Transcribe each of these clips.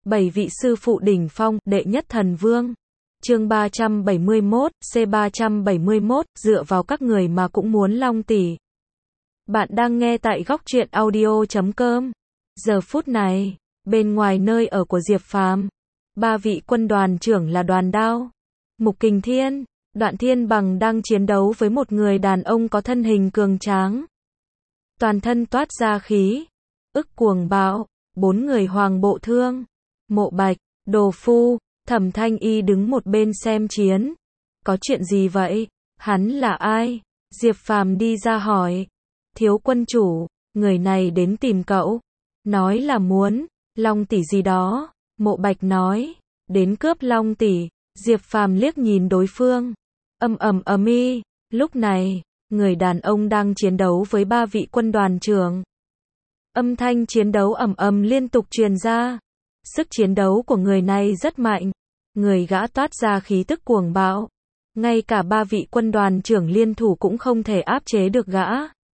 7 vị sư phụ đỉnh phong, đệ nhất thần vương. Chương 371, C371, dựa vào các người mà cũng muốn Long tỷ. Bạn đang nghe tại góc truyện audio.com. Giờ phút này, bên ngoài nơi ở của Diệp Phàm, ba vị quân đoàn trưởng là Đoàn Đao, Mục Kình Thiên, Đoạn Thiên Bằng đang chiến đấu với một người đàn ông có thân hình cường tráng. Toàn thân toát ra khí ức cuồng bạo, bốn người Hoàng Bộ Thương, Mộ Bạch, Đồ Phu, Thẩm Thanh Y đứng một bên xem chiến. Có chuyện gì vậy? Hắn là ai? Diệp Phàm đi ra hỏi. Thiếu quân chủ, người này đến tìm cậu. Nói là muốn Long tỷ gì đó. Mộ Bạch nói. Đến cướp Long tỷ. Diệp Phàm liếc nhìn đối phương. Ầm ĩ. Lúc này, người đàn ông đang chiến đấu với ba vị quân đoàn trưởng. Âm thanh chiến đấu ầm liên tục truyền ra. Sức chiến đấu của người này rất mạnh. Người gã toát ra khí tức cuồng bạo. Ngay cả ba vị quân đoàn trưởng liên thủ cũng không thể áp chế được gã.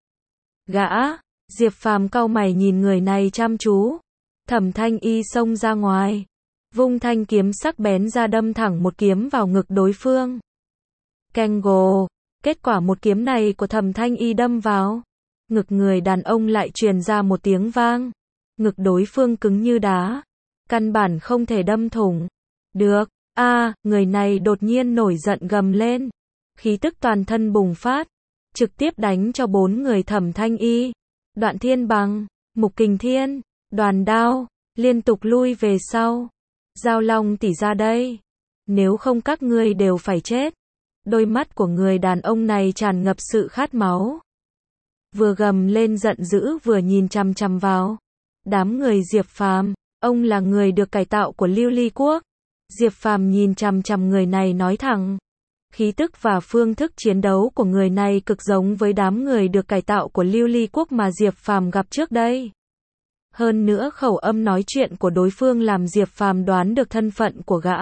Diệp Phàm cau mày nhìn người này chăm chú. Thẩm Thanh Y xông ra ngoài, vung thanh kiếm sắc bén ra đâm thẳng một kiếm vào ngực đối phương. Keng gồ, kết quả một kiếm này của Thẩm Thanh Y đâm vào ngực người đàn ông lại truyền ra một tiếng vang. Ngực đối phương cứng như đá, căn bản không thể đâm thủng. Được, người này đột nhiên nổi giận gầm lên. Khí tức toàn thân bùng phát, trực tiếp đánh cho bốn người Thẩm Thanh Y, Đoạn Thiên Bằng, Mục Kình Thiên, Đoàn Đao, liên tục lui về sau. Giao Long tỷ ra đây. Nếu không các ngươi đều phải chết. Đôi mắt của người đàn ông này tràn ngập sự khát máu. Vừa gầm lên giận dữ vừa nhìn chằm chằm vào đám người Diệp Phàm. Ông là người được cải tạo của Lưu Ly Quốc. Diệp Phàm nhìn chằm chằm người này nói thẳng. Khí tức và phương thức chiến đấu của người này cực giống với đám người được cải tạo của Lưu Ly Quốc mà Diệp Phàm gặp trước đây. Hơn nữa khẩu âm nói chuyện của đối phương làm Diệp Phàm đoán được thân phận của gã.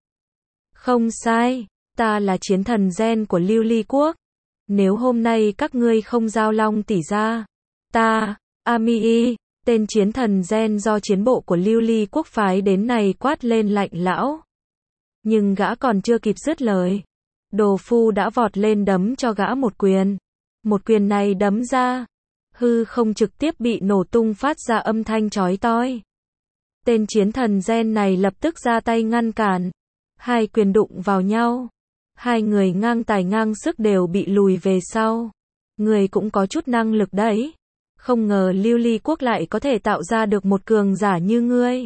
Không sai, ta là chiến thần gen của Lưu Ly Quốc. Nếu hôm nay các ngươi không giao Long tỷ ra, ta, Ami, tên chiến thần gen do chiến bộ của Lưu Ly Quốc phái đến này quát lên lạnh lẽo. Nhưng gã còn chưa kịp dứt lời, Đồ Phu đã vọt lên đấm cho gã một quyền. Một quyền này đấm ra, hư không trực tiếp bị nổ tung phát ra âm thanh chói tai. Tên chiến thần gen này lập tức ra tay ngăn cản. Hai quyền đụng vào nhau. Hai người ngang tài ngang sức đều bị lùi về sau. Người cũng có chút năng lực đấy. Không ngờ Lưu Ly Quốc lại có thể tạo ra được một cường giả như ngươi.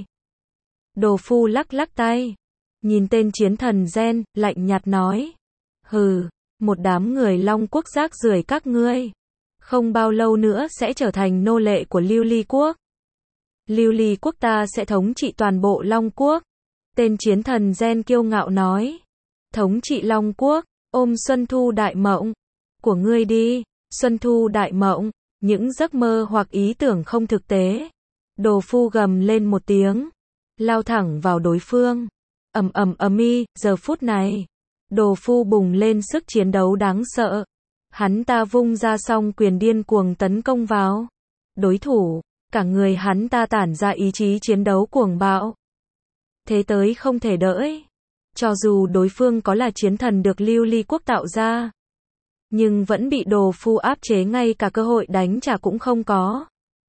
Đồ Phu lắc lắc tay. Nhìn tên chiến thần gen, lạnh nhạt nói. Hừ, một đám người Long Quốc rác rưởi các ngươi. Không bao lâu nữa sẽ trở thành nô lệ của Lưu Ly Quốc. Lưu Ly Quốc ta sẽ thống trị toàn bộ Long Quốc. Tên chiến thần gen kiêu ngạo nói. Thống trị Long Quốc, ôm Xuân Thu Đại Mộng của ngươi đi. Xuân Thu Đại Mộng, những giấc mơ hoặc ý tưởng không thực tế. Đồ Phu gầm lên một tiếng, lao thẳng vào đối phương. Ầm ĩ, giờ phút này, Đồ Phu bùng lên sức chiến đấu đáng sợ. Hắn ta vung ra song quyền điên cuồng tấn công vào đối thủ, cả người hắn ta tản ra ý chí chiến đấu cuồng bạo. Thế tới không thể đợi. Cho dù đối phương có là chiến thần được Lưu Ly Quốc tạo ra, nhưng vẫn bị Đồ Phu áp chế, ngay cả cơ hội đánh trả cũng không có.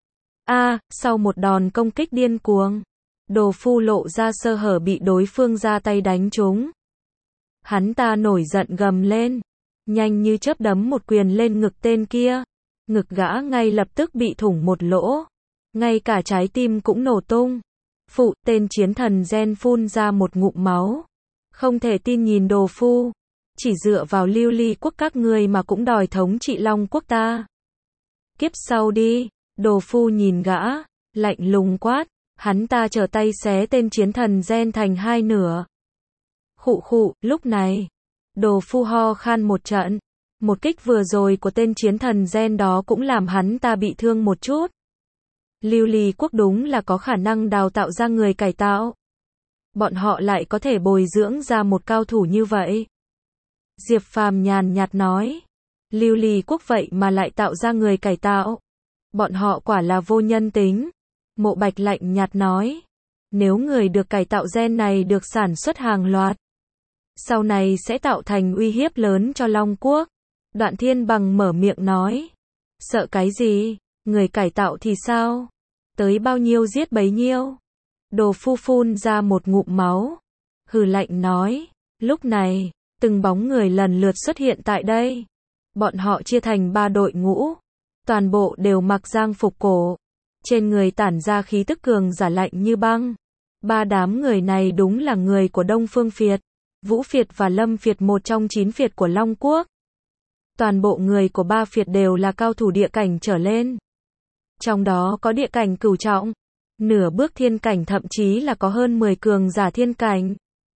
Sau một đòn công kích điên cuồng, Đồ Phu lộ ra sơ hở bị đối phương ra tay đánh trúng. Hắn ta nổi giận gầm lên, nhanh như chớp đấm một quyền lên ngực tên kia. Ngực gã ngay lập tức bị thủng một lỗ, ngay cả trái tim cũng nổ tung. Phụ, tên chiến thần gen phun ra một ngụm máu. Không thể tin nhìn Đồ Phu. Chỉ dựa vào Lưu Ly Quốc các ngươi mà cũng đòi thống trị Long Quốc ta. Kiếp sau đi. Đồ Phu nhìn gã, lạnh lùng quát. Hắn ta trở tay xé tên chiến thần gen thành hai nửa. Khụ, lúc này, Đồ Phu ho khan một trận. Một kích vừa rồi của tên chiến thần gen đó cũng làm hắn ta bị thương một chút. Lưu Ly Quốc đúng là có khả năng đào tạo ra người cải tạo. Bọn họ lại có thể bồi dưỡng ra một cao thủ như vậy. Diệp Phàm nhàn nhạt nói. Lưu Ly Quốc vậy mà lại tạo ra người cải tạo. Bọn họ quả là vô nhân tính. Mộ Bạch lạnh nhạt nói. Nếu người được cải tạo gen này được sản xuất hàng loạt, sau này sẽ tạo thành uy hiếp lớn cho Long Quốc. Đoạn Thiên Bằng mở miệng nói. Sợ cái gì? Người cải tạo thì sao? Tới bao nhiêu giết bấy nhiêu. Đồ Phu phun ra một ngụm máu. Hừ lạnh nói. Lúc này, từng bóng người lần lượt xuất hiện tại đây. Bọn họ chia thành 3 đội ngũ. Toàn bộ đều mặc giang phục cổ. Trên người tản ra khí tức cường giả lạnh như băng. 3 đám người này đúng là người của Đông Phương Phiệt, Vũ Phiệt và Lâm Phiệt, một trong 9 phiệt của Long Quốc. Toàn bộ người của 3 phiệt đều là cao thủ địa cảnh trở lên. Trong đó có địa cảnh cửu trọng, nửa bước thiên cảnh, thậm chí là có hơn 10 cường giả thiên cảnh.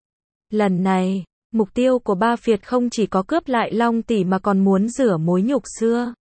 Lần này, mục tiêu của 3 phiệt không chỉ có cướp lại Long Tỷ mà còn muốn rửa mối nhục xưa.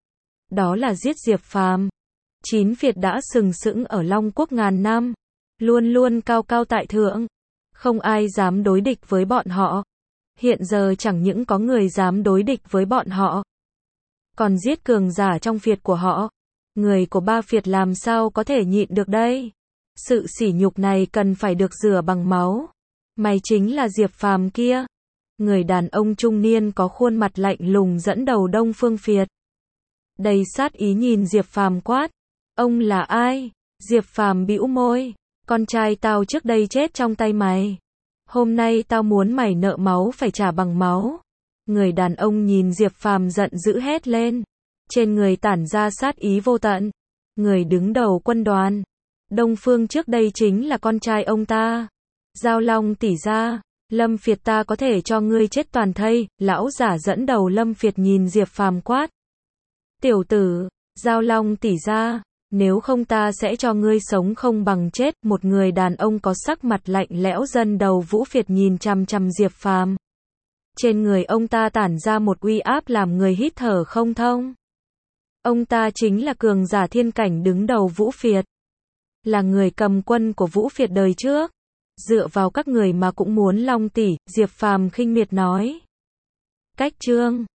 Đó là giết Diệp Phàm. 9 phiệt đã sừng sững ở Long Quốc ngàn năm, luôn luôn cao cao tại thượng, không ai dám đối địch với bọn họ. Hiện giờ chẳng những có người dám đối địch với bọn họ, còn giết cường giả trong phiệt của họ. Người của 3 phiệt làm sao có thể nhịn được đây? Sự sỉ nhục này cần phải được rửa bằng máu. Mày chính là Diệp Phàm kia. Người đàn ông trung niên có khuôn mặt lạnh lùng dẫn đầu Đông Phương Phiệt, đầy sát ý nhìn Diệp Phàm quát. Ông là ai? Diệp Phàm bĩu môi. Con trai tao trước đây chết trong tay mày. Hôm nay tao muốn mày nợ máu phải trả bằng máu. Người đàn ông nhìn Diệp Phàm giận dữ hét lên. Trên người tản ra sát ý vô tận. Người đứng đầu quân đoàn Đông Phương trước đây chính là con trai ông ta. Giao Long tỷ gia, Lâm Phiệt ta có thể cho ngươi chết toàn thây. Lão giả dẫn đầu Lâm Phiệt nhìn Diệp Phàm quát. Tiểu tử, Giao Long tỷ gia, nếu không ta sẽ cho ngươi sống không bằng chết. Một người đàn ông có sắc mặt lạnh lẽo dẫn đầu Vũ Phiệt nhìn chằm chằm Diệp Phàm. Trên người ông ta tản ra một uy áp làm người hít thở không thông. Ông ta chính là cường giả thiên cảnh đứng đầu Vũ Phiệt, là người cầm quân của Vũ Phiệt đời trước. Dựa vào các người mà cũng muốn Long tỷ, Diệp Phàm khinh miệt nói. Cách chương